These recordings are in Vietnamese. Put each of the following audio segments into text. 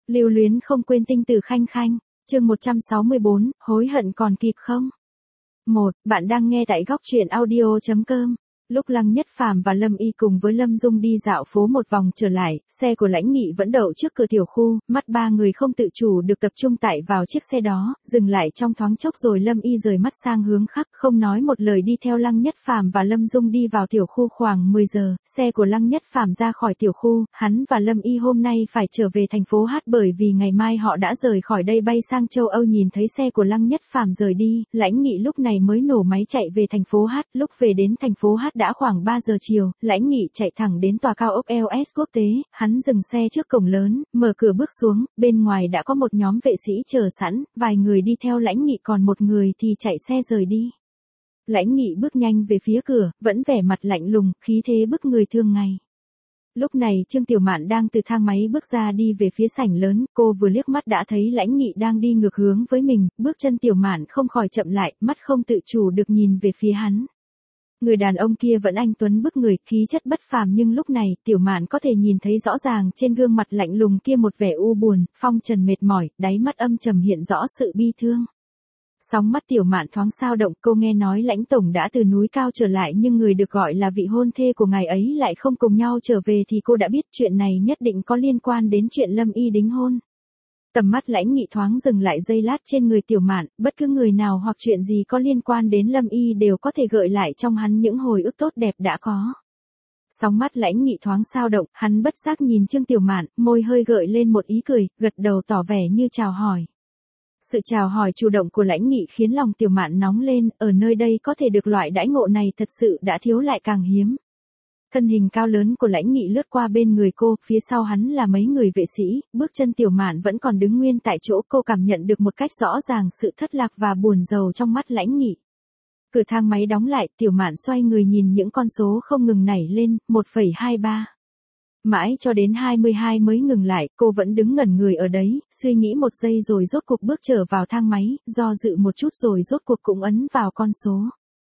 Lưu luyến không quên tinh tử khanh khanh, chương 164, hối hận còn kịp không? 1. Bạn đang nghe tại góc truyện audio.com. Lúc Lăng Nhất Phàm và Lâm Y cùng với Lâm Dung đi dạo phố một vòng trở lại, xe của Lãnh Nghị vẫn đậu trước cửa tiểu khu, mắt ba người không tự chủ được tập trung tại vào chiếc xe đó, dừng lại trong thoáng chốc rồi Lâm Y rời mắt sang hướng khác, không nói một lời đi theo Lăng Nhất Phàm và Lâm Dung đi vào tiểu khu. Khoảng 10 giờ, xe của Lăng Nhất Phàm ra khỏi tiểu khu, hắn và Lâm Y hôm nay phải trở về thành phố H bởi vì ngày mai họ đã rời khỏi đây bay sang châu Âu. Nhìn thấy xe của Lăng Nhất Phàm rời đi, Lãnh Nghị lúc này mới nổ máy chạy về thành phố H. Lúc về đến thành phố H đã khoảng 3 giờ chiều, Lãnh Nghị chạy thẳng đến tòa cao ốc LS Quốc tế, hắn dừng xe trước cổng lớn, mở cửa bước xuống, bên ngoài đã có một nhóm vệ sĩ chờ sẵn, vài người đi theo Lãnh Nghị còn một người thì chạy xe rời đi. Lãnh Nghị bước nhanh về phía cửa, vẫn vẻ mặt lạnh lùng, khí thế bức người thường ngày. Lúc này Trương Tiểu Mạn đang từ thang máy bước ra đi về phía sảnh lớn, cô vừa liếc mắt đã thấy Lãnh Nghị đang đi ngược hướng với mình, bước chân Tiểu Mạn không khỏi chậm lại, mắt không tự chủ được nhìn về phía hắn. Người đàn ông kia vẫn anh tuấn bức người, khí chất bất phàm nhưng lúc này, Tiểu Mạn có thể nhìn thấy rõ ràng trên gương mặt lạnh lùng kia một vẻ u buồn, phong trần mệt mỏi, đáy mắt âm trầm hiện rõ sự bi thương. Sóng mắt Tiểu Mạn thoáng xao động, cô nghe nói Lãnh tổng đã từ núi cao trở lại nhưng người được gọi là vị hôn thê của ngài ấy lại không cùng nhau trở về thì cô đã biết chuyện này nhất định có liên quan đến chuyện Lâm Y đính hôn. Tầm mắt Lãnh Nghị thoáng dừng lại giây lát trên người Tiểu Mạn, bất cứ người nào hoặc chuyện gì có liên quan đến Lâm Y đều có thể gợi lại trong hắn những hồi ức tốt đẹp đã có. Sóng mắt Lãnh Nghị thoáng xao động, hắn bất giác nhìn Trương Tiểu Mạn, môi hơi gợi lên một ý cười, gật đầu tỏ vẻ như chào hỏi. Sự chào hỏi chủ động của Lãnh Nghị khiến lòng Tiểu Mạn nóng lên, ở nơi đây có thể được loại đãi ngộ này thật sự đã thiếu lại càng hiếm. Thân hình cao lớn của Lãnh Nghị lướt qua bên người cô, phía sau hắn là mấy người vệ sĩ, bước chân Tiểu Mạn vẫn còn đứng nguyên tại chỗ, cô cảm nhận được một cách rõ ràng sự thất lạc và buồn rầu trong mắt Lãnh Nghị. Cửa thang máy đóng lại, Tiểu Mạn xoay người nhìn những con số không ngừng nảy lên, 1,23. Mãi cho đến 22 mới ngừng lại, cô vẫn đứng ngẩn người ở đấy, suy nghĩ một giây rồi rốt cuộc bước trở vào thang máy, do dự một chút rồi rốt cuộc cũng ấn vào con số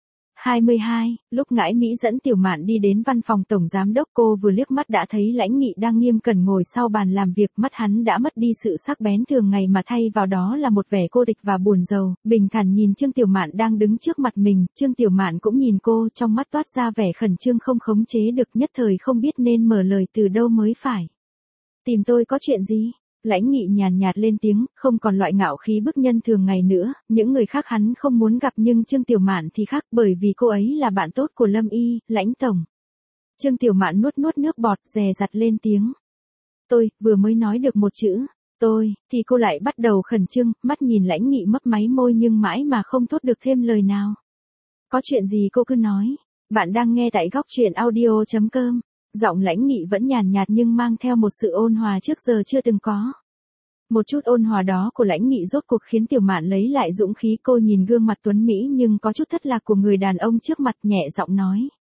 22, lúc Ngãi Mỹ dẫn Tiểu Mạn đi đến văn phòng tổng giám đốc, cô vừa liếc mắt đã thấy Lãnh Nghị đang nghiêm cẩn ngồi sau bàn làm việc, mắt hắn đã mất đi sự sắc bén thường ngày mà thay vào đó là một vẻ cô địch và buồn rầu, bình thản nhìn Trương Tiểu Mạn đang đứng trước mặt mình, Trương Tiểu Mạn cũng nhìn cô, trong mắt toát ra vẻ khẩn trương không khống chế được, nhất thời không biết nên mở lời từ đâu mới phải. Tìm tôi có chuyện gì? Lãnh Nghị nhàn nhạt lên tiếng, không còn loại ngạo khí bức nhân thường ngày nữa, những người khác hắn không muốn gặp nhưng Trương Tiểu Mạn thì khác bởi vì cô ấy là bạn tốt của Lâm Y, Lãnh tổng. Trương Tiểu Mạn nuốt nước bọt, dè dặt lên tiếng. Tôi, vừa mới nói được một chữ, tôi, thì cô lại bắt đầu khẩn trương, mắt nhìn Lãnh Nghị mấp máy môi nhưng mãi mà không thốt được thêm lời nào. Có chuyện gì cô cứ nói, bạn đang nghe tại góc truyện audio.com. Giọng Lãnh Nghị vẫn nhàn nhạt nhưng mang theo một sự ôn hòa trước giờ chưa từng có. Một chút ôn hòa đó của Lãnh Nghị rốt cuộc khiến Tiểu Mạn lấy lại dũng khí, cô nhìn gương mặt tuấn mỹ nhưng có chút thất lạc của người đàn ông trước mặt, nhẹ giọng nói.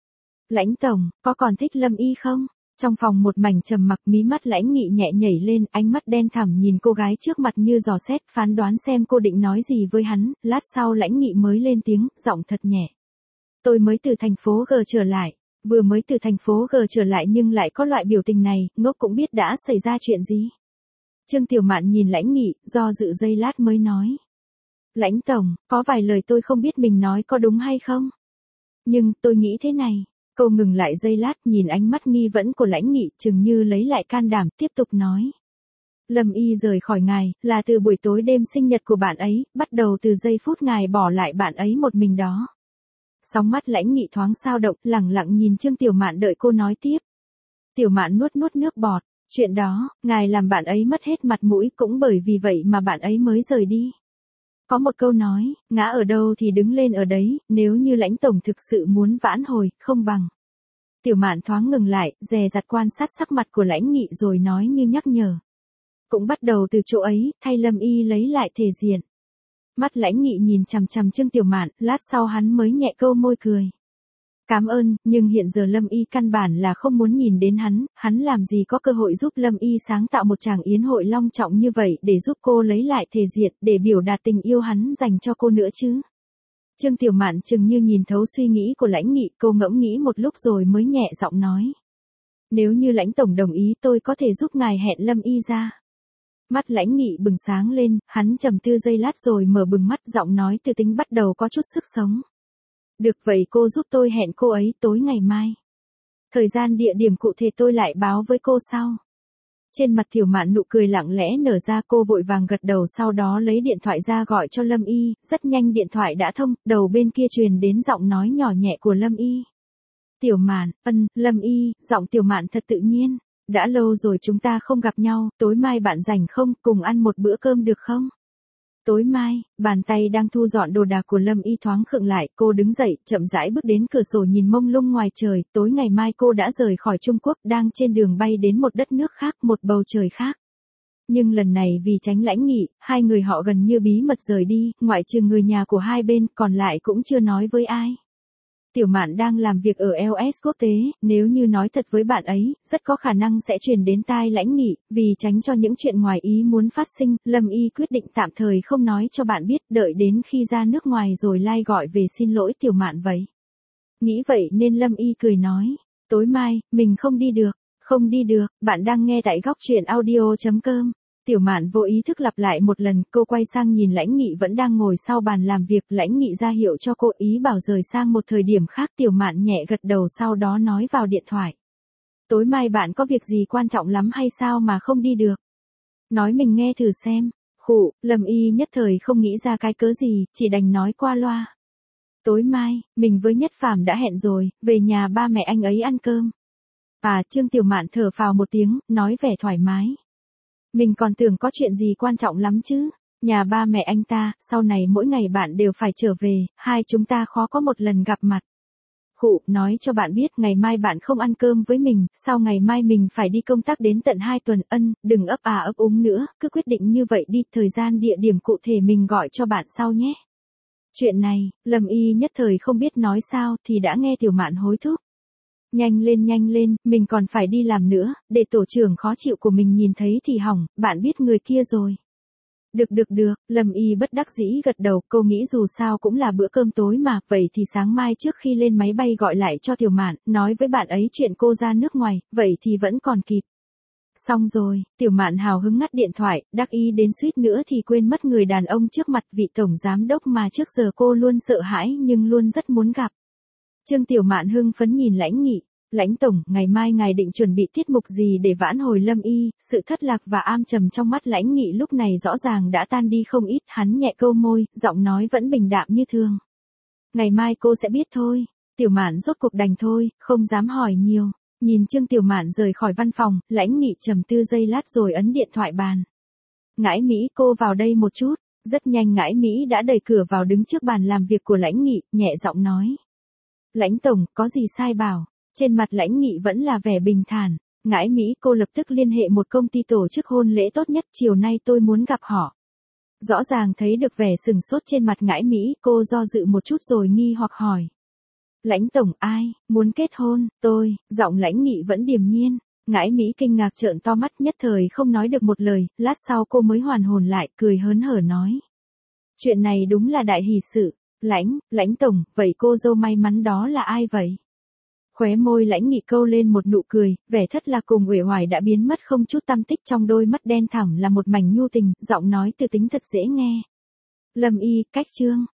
Lãnh tổng, có còn thích Lâm Y không? Trong phòng một mảnh trầm mặc, mí mắt Lãnh Nghị nhẹ nhảy lên, ánh mắt đen thẳm nhìn cô gái trước mặt như dò xét, phán đoán xem cô định nói gì với hắn, lát sau Lãnh Nghị mới lên tiếng, giọng thật nhẹ. Tôi mới từ thành phố G trở lại. Vừa mới từ thành phố G trở lại nhưng lại có loại biểu tình này, ngốc cũng biết đã xảy ra chuyện gì. Trương Tiểu Mạn nhìn Lãnh Nghị, do dự giây lát mới nói. Lãnh tổng, có vài lời tôi không biết mình nói có đúng hay không? Nhưng, tôi nghĩ thế này. Cô ngừng lại giây lát nhìn ánh mắt nghi vấn của Lãnh Nghị, chừng như lấy lại can đảm, tiếp tục nói. Lâm Y rời khỏi ngài, là từ buổi tối đêm sinh nhật của bạn ấy, bắt đầu từ giây phút ngài bỏ lại bạn ấy một mình đó. Sóng mắt Lãnh Nghị thoáng xao động, lẳng lặng nhìn Trương Tiểu Mạn đợi cô nói tiếp. Tiểu Mạn nuốt nước bọt, chuyện đó, ngài làm bạn ấy mất hết mặt mũi, cũng bởi vì vậy mà bạn ấy mới rời đi. Có một câu nói, ngã ở đâu thì đứng lên ở đấy, nếu như Lãnh tổng thực sự muốn vãn hồi, không bằng. Tiểu Mạn thoáng ngừng lại, dè dặt quan sát sắc mặt của Lãnh Nghị rồi nói như nhắc nhở. Cũng bắt đầu từ chỗ ấy, thay Lâm Y lấy lại thể diện. Mắt Lãnh Nghị nhìn chằm chằm Trương Tiểu Mạn, lát sau hắn mới nhẹ câu môi cười. Cảm ơn, nhưng hiện giờ Lâm Y căn bản là không muốn nhìn đến hắn làm gì có cơ hội giúp Lâm Y sáng tạo một tràng yến hội long trọng như vậy để giúp cô lấy lại thể diện, để biểu đạt tình yêu hắn dành cho cô nữa chứ. Trương Tiểu Mạn chừng như nhìn thấu suy nghĩ của Lãnh Nghị, cô ngẫm nghĩ một lúc rồi mới nhẹ giọng nói. Nếu như Lãnh tổng đồng ý tôi có thể giúp ngài hẹn Lâm Y ra. Mắt Lãnh Nghị bừng sáng lên, hắn trầm tư giây lát rồi mở bừng mắt, giọng nói từ tính bắt đầu có chút sức sống. Được vậy cô giúp tôi hẹn cô ấy tối ngày mai. Thời gian địa điểm cụ thể tôi lại báo với cô sau. Trên mặt Tiểu Mạn nụ cười lặng lẽ nở ra, cô vội vàng gật đầu, sau đó lấy điện thoại ra gọi cho Lâm Y, rất nhanh điện thoại đã thông, đầu bên kia truyền đến giọng nói nhỏ nhẹ của Lâm Y. Tiểu Mạn, Lâm Y, giọng Tiểu Mạn thật tự nhiên. Đã lâu rồi chúng ta không gặp nhau, tối mai bạn rảnh không, cùng ăn một bữa cơm được không? Tối mai, bàn tay đang thu dọn đồ đạc của Lâm Y thoáng khựng lại, cô đứng dậy, chậm rãi bước đến cửa sổ nhìn mông lung ngoài trời, tối ngày mai cô đã rời khỏi Trung Quốc, đang trên đường bay đến một đất nước khác, một bầu trời khác. Nhưng lần này vì tránh Lãnh Nghị, hai người họ gần như bí mật rời đi, ngoại trừ người nhà của hai bên, còn lại cũng chưa nói với ai. Tiểu Mạn đang làm việc ở LS quốc tế, nếu như nói thật với bạn ấy, rất có khả năng sẽ truyền đến tai Lãnh Nghị, vì tránh cho những chuyện ngoài ý muốn phát sinh, Lâm Y quyết định tạm thời không nói cho bạn biết, đợi đến khi ra nước ngoài rồi gọi về xin lỗi Tiểu Mạn vậy. Nghĩ vậy nên Lâm Y cười nói, tối mai, mình không đi được, không đi được, bạn đang nghe tại góc truyện audio.com. Tiểu Mạn vô ý thức lặp lại một lần, cô quay sang nhìn Lãnh Nghị vẫn đang ngồi sau bàn làm việc, Lãnh Nghị ra hiệu cho cô ý bảo rời sang một thời điểm khác, Tiểu Mạn nhẹ gật đầu sau đó nói vào điện thoại. Tối mai bạn có việc gì quan trọng lắm hay sao mà không đi được? Nói mình nghe thử xem. Khụ, Lâm Y nhất thời không nghĩ ra cái cớ gì, chỉ đành nói qua loa. Tối mai, mình với Nhất Phàm đã hẹn rồi, về nhà ba mẹ anh ấy ăn cơm. Trương Tiểu Mạn thở phào một tiếng, nói vẻ thoải mái. Mình còn tưởng có chuyện gì quan trọng lắm chứ. Nhà ba mẹ anh ta, sau này mỗi ngày bạn đều phải trở về, hai chúng ta khó có một lần gặp mặt. Khụ, nói cho bạn biết ngày mai bạn không ăn cơm với mình, sau ngày mai mình phải đi công tác đến tận 2 tuần, đừng ấp ấp úng nữa, cứ quyết định như vậy đi, thời gian địa điểm cụ thể mình gọi cho bạn sau nhé. Chuyện này, Lâm Y nhất thời không biết nói sao thì đã nghe Tiểu Mạn hối thúc. Nhanh lên, mình còn phải đi làm nữa, để tổ trưởng khó chịu của mình nhìn thấy thì hỏng, bạn biết người kia rồi. Được, Lâm Y bất đắc dĩ gật đầu, cô nghĩ dù sao cũng là bữa cơm tối mà, vậy thì sáng mai trước khi lên máy bay gọi lại cho Tiểu Mạn, nói với bạn ấy chuyện cô ra nước ngoài, vậy thì vẫn còn kịp. Xong rồi, Tiểu Mạn hào hứng ngắt điện thoại, đắc ý đến suýt nữa thì quên mất người đàn ông trước mặt, vị tổng giám đốc mà trước giờ cô luôn sợ hãi nhưng luôn rất muốn gặp. Trương Tiểu Mạn hưng phấn nhìn Lãnh Nghị. Lãnh tổng, ngày mai ngài định chuẩn bị tiết mục gì để vãn hồi Lâm Y? Sự thất lạc và am trầm trong mắt Lãnh Nghị lúc này rõ ràng đã tan đi không ít, hắn nhẹ câu môi, giọng nói vẫn bình đạm như thường. Ngày mai cô sẽ biết thôi. Tiểu Mạn rốt cuộc đành thôi, không dám hỏi nhiều. Nhìn Trương Tiểu Mạn rời khỏi văn phòng, Lãnh Nghị trầm tư giây lát rồi ấn điện thoại bàn. Ngãi Mỹ, cô vào đây một chút. Rất nhanh Ngãi Mỹ đã đẩy cửa vào đứng trước bàn làm việc của Lãnh Nghị, nhẹ giọng nói. Lãnh tổng, có gì sai bảo? Trên mặt Lãnh Nghị vẫn là vẻ bình thản. Ngãi Mỹ, cô lập tức liên hệ một công ty tổ chức hôn lễ tốt nhất, chiều nay tôi muốn gặp họ. Rõ ràng thấy được vẻ sừng sốt trên mặt Ngãi Mỹ, cô do dự một chút rồi nghi hoặc hỏi. Lãnh tổng, ai, muốn kết hôn, tôi, giọng Lãnh Nghị vẫn điềm nhiên. Ngãi Mỹ kinh ngạc trợn to mắt, nhất thời không nói được một lời, lát sau cô mới hoàn hồn lại, cười hớn hở nói. Chuyện này đúng là đại hỷ sự. Lãnh tổng, vậy cô dâu may mắn đó là ai vậy? Khóe môi Lãnh Nghị câu lên một nụ cười, vẻ thất lạc cùng uể oải đã biến mất không chút tăm tích, trong đôi mắt đen thẳm là một mảnh nhu tình, giọng nói từ tính thật dễ nghe. Lâm Y, cách Trương